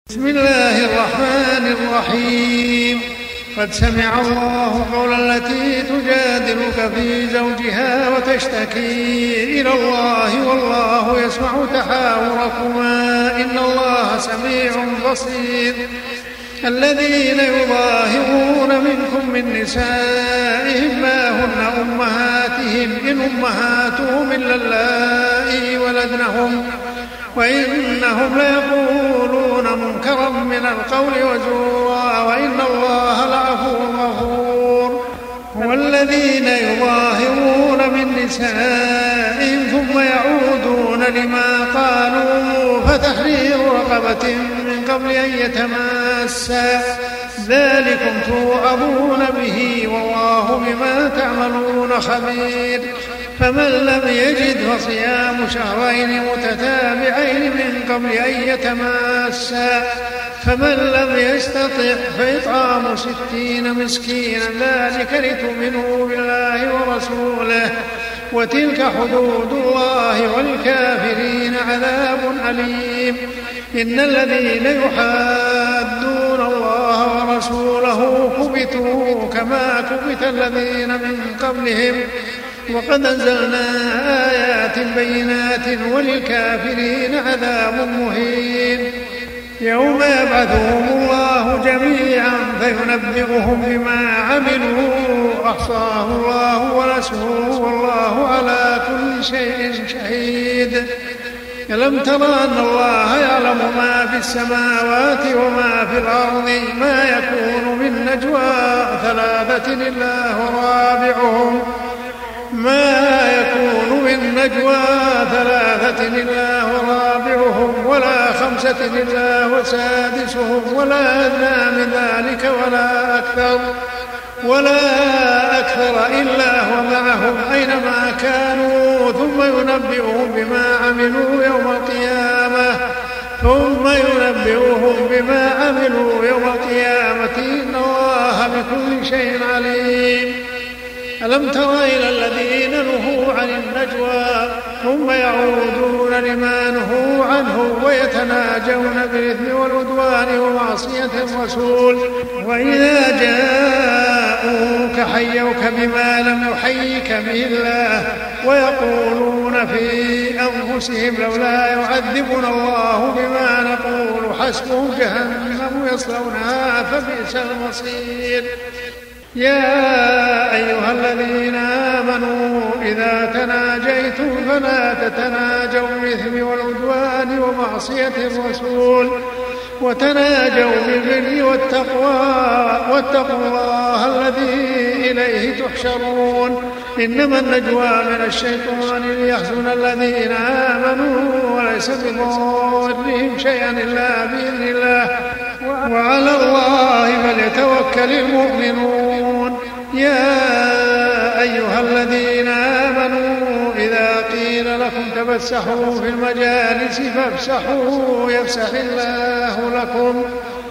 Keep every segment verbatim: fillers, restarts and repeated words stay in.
بسم الله الرحمن الرحيم. قد سمع الله قول التي تجادلك في زوجها وتشتكي إلى الله والله يسمع تحاوركما إن الله سميع بصير. الذين يظاهرون منكم من نسائهم ما هن أمهاتهم إن أمهاتهم إلا اللائي ولدنهم وإنهم ليقولون منكرا من القول وزورا وإن الله لعفو غفور. والذين يظاهرون من نسائهم ثم يعودون لما قالوا فتحرير رقبة من قبل أن يتماسا ذلكم توعظون به والله بما تعملون خبير. فمن لم يجد فصيام شهرين متتابعين من قبل أن يتماسا فمن لم يستطع فإطعام ستين مسكينا ذلك لتؤمنوا بالله ورسوله وتلك حدود الله والكافرين عذاب أليم. إن الذين يحادون الله ورسوله كبتوا كما كبت الذين من قبلهم وقد أنزلنا آيات بينات وللكافرين عذاب مهين. يوم يبعثهم الله جميعا فينبئهم بما عملوا أحصاه الله ونسوه والله على كل شيء شهيد. ألم تر أن الله يعلم ما في السماوات وما في الأرض ما يكون من نجوى ثلاثة إلا هو رابعهم ما يكون من نجوى ثلاثة إلا هو رابعهم ولا خمسة إلا هو سادسهم ولا أدنى من ذلك ولا أكثر ولا أكثر إلا هو معهم أينما كانوا ثم ينبئهم بما عملوا يوم القيامة ثم ينبئهم بما عملوا يوم القيامة إن الله بكل شيء عليم. ألم تر إلى الذين نهوا عن النجوى ثم يعودون لما نهوا عنه ويتناجون بالإثم والعدوان ومعصية الرسول وإذا جاءوك حيوك بما لم يحيك به الله ويقولون في أنفسهم لولا يعذبنا الله بما نقول حسبهم جهنم يصلونها فبئس المصير. يا أيها الذين آمنوا إذا تناجيتم فلا تتناجوا بالإثم والعدوان ومعصية الرسول وتناجوا بالبر والتقوى واتقوا الله الذي إليه تحشرون. إنما النجوى من الشيطان ليحزن الذين آمنوا وليس بضارهم شيئا إلا بإذن الله وعلى الله فليتوكل المؤمنون. يا أيها الذين آمنوا إذا قيل لكم تفسحوا في المجالس فافسحوا يفسح الله لكم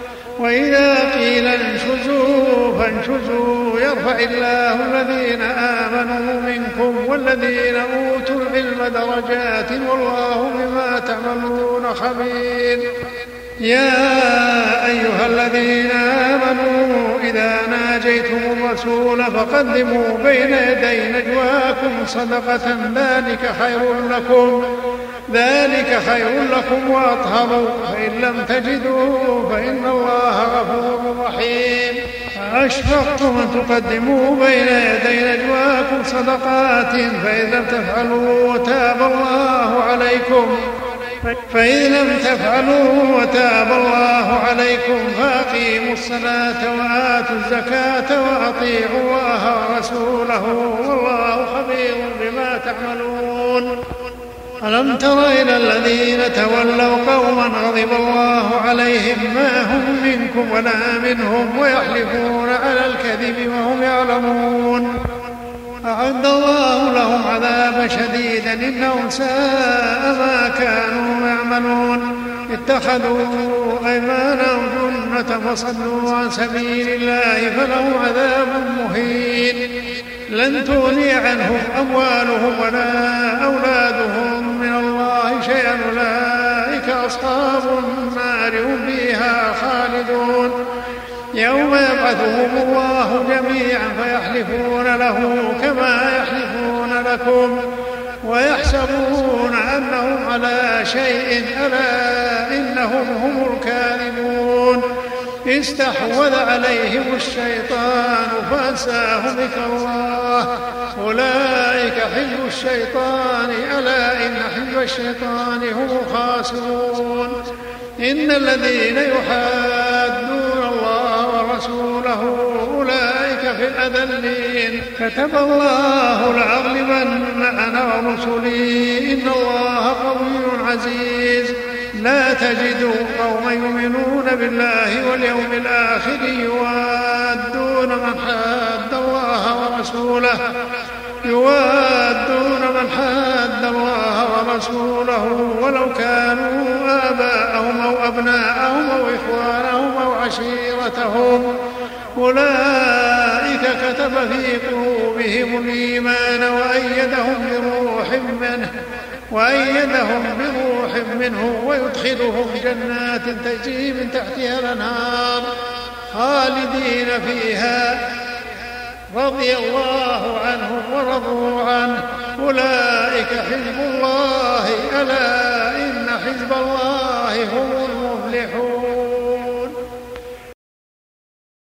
وإذا قيل انشزوا فانشزوا يرفع الله الذين آمنوا منكم والذين أوتوا العلم درجات والله بما تعملون خبير. يا أيها الذين آمنوا إذا ناجيتم الرسول فقدموا بين يدي نجواكم صدقة ذلك خير لكم ذلك خير لكم وأطهر فإن لم تجدوا فإن الله غفور رحيم. أشفقتم أن تقدموا بين يدي نجواكم صدقات فإن لم تفعلوا وتاب الله عليكم فإن لم تفعلوا وتاب الله عليكم فأقيموا الصلاة وآتوا الزكاة وأطيعوا الله ورسوله والله خبير بما تعملون. ألم تر إلى الذين تولوا قوما غضب الله عليهم ما هم منكم ولا منهم ويحلفون على الكذب وهم يعلمون أعد الله لهم عذابا شديدا إنهم ساء ما كانوا يعملون. اتخذوا أيمانهم جنة فصدوا عن سبيل الله فلهم عذاب مهين. لن تغني عنهم أموالهم ولا أولادهم من الله شيئا أولئك أصحاب النار هم فيها يوم يبعثهم الله جميعا فيحلفون له كما يحلفون لكم ويحسبون أنهم على شيء، ألا إنهم هم الكاذبون. استحوذ عليهم الشيطان فأنساهم ذكر الله، أولئك حزب الشيطان، ألا إن حزب الشيطان هم الخاسرون. إن الذين يحادون الله ورسوله أولئك في الأذلين. كتب الله لأغلبن أنا ورسلي إن الله قوي عزيز. لا تجد قوما يؤمنون بالله واليوم الآخر يوادون من حاد الله ورسوله يوادون من حاد الله ورسوله ولو كانوا آباءهم أو أبناءهم أو إخوانهم أو عشيرتهم، أولئك كتب في قلوبهم الإيمان وأيدهم بروح منه وأيدهم بروح منه ويدخلهم جنات تجري من تحتها الأنهار خالدين فيها، رضي الله عنهم ورضوا عنه، أولئك حزب الله، ألا إن حزب الله هم المفلحون.